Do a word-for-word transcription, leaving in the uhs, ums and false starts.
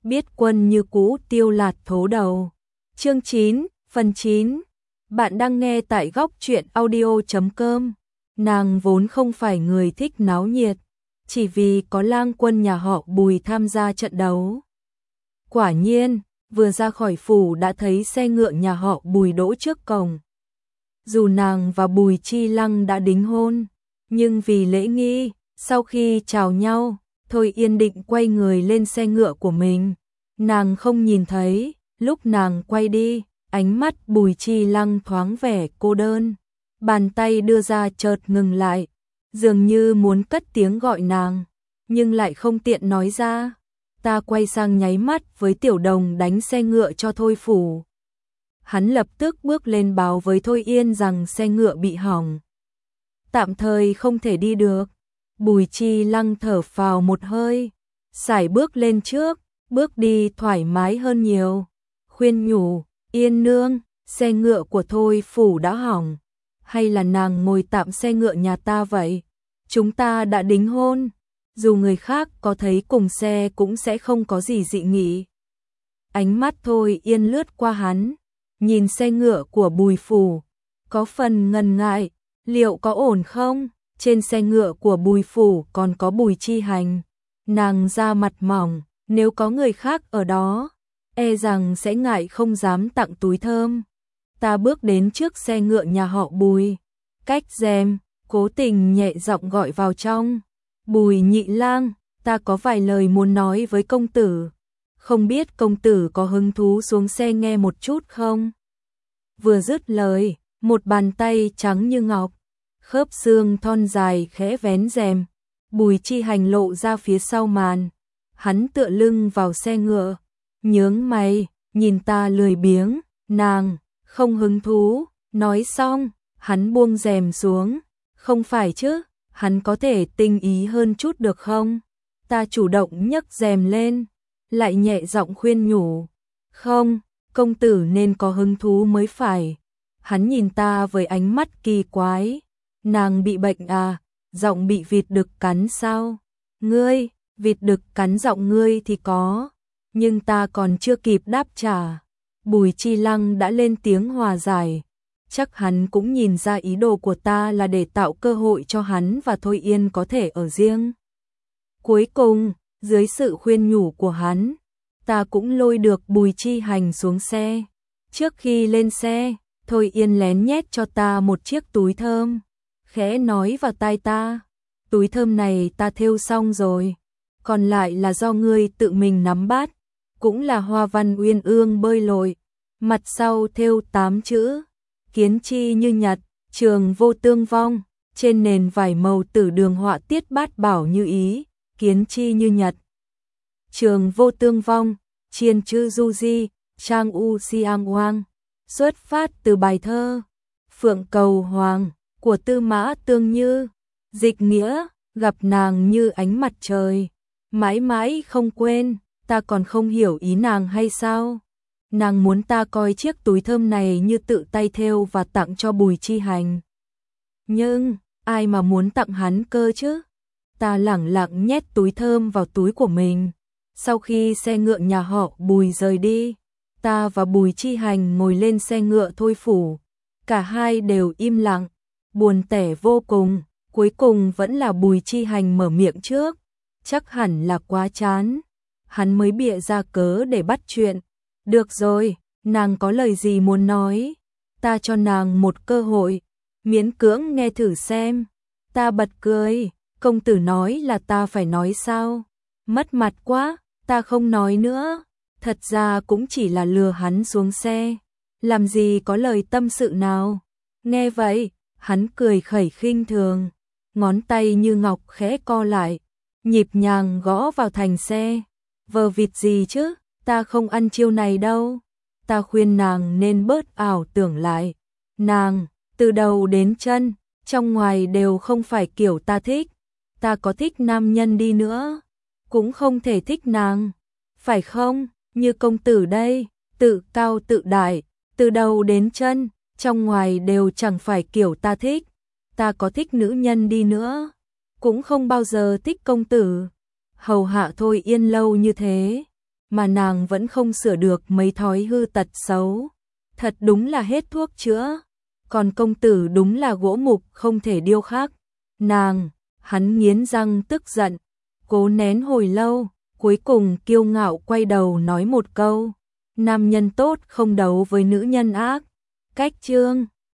biết quân như cũ tiêu lạt thố đầu. Chương chín, phần chín. Bạn đang nghe tại góc truyện audio chấm com. Nàng vốn không phải người thích náo nhiệt, chỉ vì có lang quân nhà họ Bùi tham gia trận đấu. Quả nhiên, vừa ra khỏi phủ đã thấy xe ngựa nhà họ Bùi đỗ trước cổng. Dù nàng và Bùi Chi Lăng đã đính hôn, nhưng vì lễ nghi, sau khi chào nhau, Thôi Yên định quay người lên xe ngựa của mình. Nàng không nhìn thấy, lúc nàng quay đi, ánh mắt Bùi Chi Lăng thoáng vẻ cô đơn. Bàn tay đưa ra chợt ngừng lại, dường như muốn cất tiếng gọi nàng, nhưng lại không tiện nói ra. Ta quay sang nháy mắt với Tiểu Đồng đánh xe ngựa cho Thôi phủ. Hắn lập tức bước lên báo với Thôi Yên rằng xe ngựa bị hỏng, tạm thời không thể đi được. Bùi Chi Lăng thở phào một hơi, sải bước lên trước, bước đi thoải mái hơn nhiều. Khuyên nhủ, Yên nương, xe ngựa của Thôi phủ đã hỏng, hay là nàng ngồi tạm xe ngựa nhà ta vậy? Chúng ta đã đính hôn, dù người khác có thấy cùng xe cũng sẽ không có gì dị nghị. Ánh mắt Thôi Yên lướt qua hắn, nhìn xe ngựa của Bùi phủ, có phần ngần ngại, liệu có ổn không? Trên xe ngựa của Bùi phủ còn có Bùi Chi Hành. Nàng da mặt mỏng, nếu có người khác ở đó, e rằng sẽ ngại không dám tặng túi thơm. Ta bước đến trước xe ngựa nhà họ Bùi, cách rèm, cố tình nhẹ giọng gọi vào trong. Bùi nhị lang, ta có vài lời muốn nói với công tử. Không biết công tử có hứng thú xuống xe nghe một chút không? Vừa dứt lời, một bàn tay trắng như ngọc, khớp xương thon dài khẽ vén rèm. Bùi Chi Hành lộ ra phía sau màn. Hắn tựa lưng vào xe ngựa, nhướng mày, nhìn ta lười biếng. Nàng, không hứng thú. Nói xong, hắn buông rèm xuống. Không phải chứ, hắn có thể tinh ý hơn chút được không? Ta chủ động nhấc rèm lên, lại nhẹ giọng khuyên nhủ. Không, công tử nên có hứng thú mới phải. Hắn nhìn ta với ánh mắt kỳ quái. Nàng bị bệnh à? Giọng bị vịt đực cắn sao? Ngươi, vịt đực cắn giọng ngươi thì có. Nhưng ta còn chưa kịp đáp trả, Bùi Chi Lăng đã lên tiếng hòa giải. Chắc hắn cũng nhìn ra ý đồ của ta là để tạo cơ hội cho hắn và Thôi Yên có thể ở riêng. Cuối cùng, dưới sự khuyên nhủ của hắn, ta cũng lôi được Bùi Chi Hành xuống xe. Trước khi lên xe, Thôi Yên lén nhét cho ta một chiếc túi thơm, khẽ nói vào tai ta. Túi thơm này ta thêu xong rồi, còn lại là do ngươi tự mình nắm bắt. Cũng là hoa văn uyên ương bơi lội, mặt sau thêu tám chữ: kiến chi như nhật, trường vô tương vong. Trên nền vải màu tử đường họa tiết bát bảo như ý, kiến chi như nhật, trường vô tương vong, chiên chữ du di, trang u siang hoang. Xuất phát từ bài thơ Phượng Cầu Hoàng của Tư Mã Tương Như. Dịch nghĩa, gặp nàng như ánh mặt trời, mãi mãi không quên. Ta còn không hiểu ý nàng hay sao? Nàng muốn ta coi chiếc túi thơm này như tự tay thêu và tặng cho Bùi Chi Hành. Nhưng, ai mà muốn tặng hắn cơ chứ? Ta lẳng lặng nhét túi thơm vào túi của mình. Sau khi xe ngựa nhà họ Bùi rời đi, ta và Bùi Chi Hành ngồi lên xe ngựa Thôi phủ. Cả hai đều im lặng, buồn tẻ vô cùng. Cuối cùng vẫn là Bùi Chi Hành mở miệng trước. Chắc hẳn là quá chán, hắn mới bịa ra cớ để bắt chuyện. Được rồi, nàng có lời gì muốn nói? Ta cho nàng một cơ hội, miễn cưỡng nghe thử xem. Ta bật cười, công tử nói là ta phải nói sao? Mất mặt quá, ta không nói nữa. Thật ra cũng chỉ là lừa hắn xuống xe, làm gì có lời tâm sự nào. Nghe vậy, hắn cười khẩy khinh thường, ngón tay như ngọc khẽ co lại, nhịp nhàng gõ vào thành xe. Vờ vịt gì chứ, ta không ăn chiêu này đâu. Ta khuyên nàng nên bớt ảo tưởng lại. Nàng, từ đầu đến chân, trong ngoài đều không phải kiểu ta thích. Ta có thích nam nhân đi nữa, cũng không thể thích nàng, phải không? Như công tử đây, tự cao tự đại, từ đầu đến chân, trong ngoài đều chẳng phải kiểu ta thích. Ta có thích nữ nhân đi nữa, cũng không bao giờ thích công tử. Hầu hạ Thôi Yên lâu như thế, mà nàng vẫn không sửa được mấy thói hư tật xấu. Thật đúng là hết thuốc chữa. Còn công tử đúng là gỗ mục không thể điêu khắc. Nàng, hắn nghiến răng tức giận, cố nén hồi lâu, cuối cùng kiêu ngạo quay đầu nói một câu. Nam nhân tốt không đấu với nữ nhân ác. Cách chương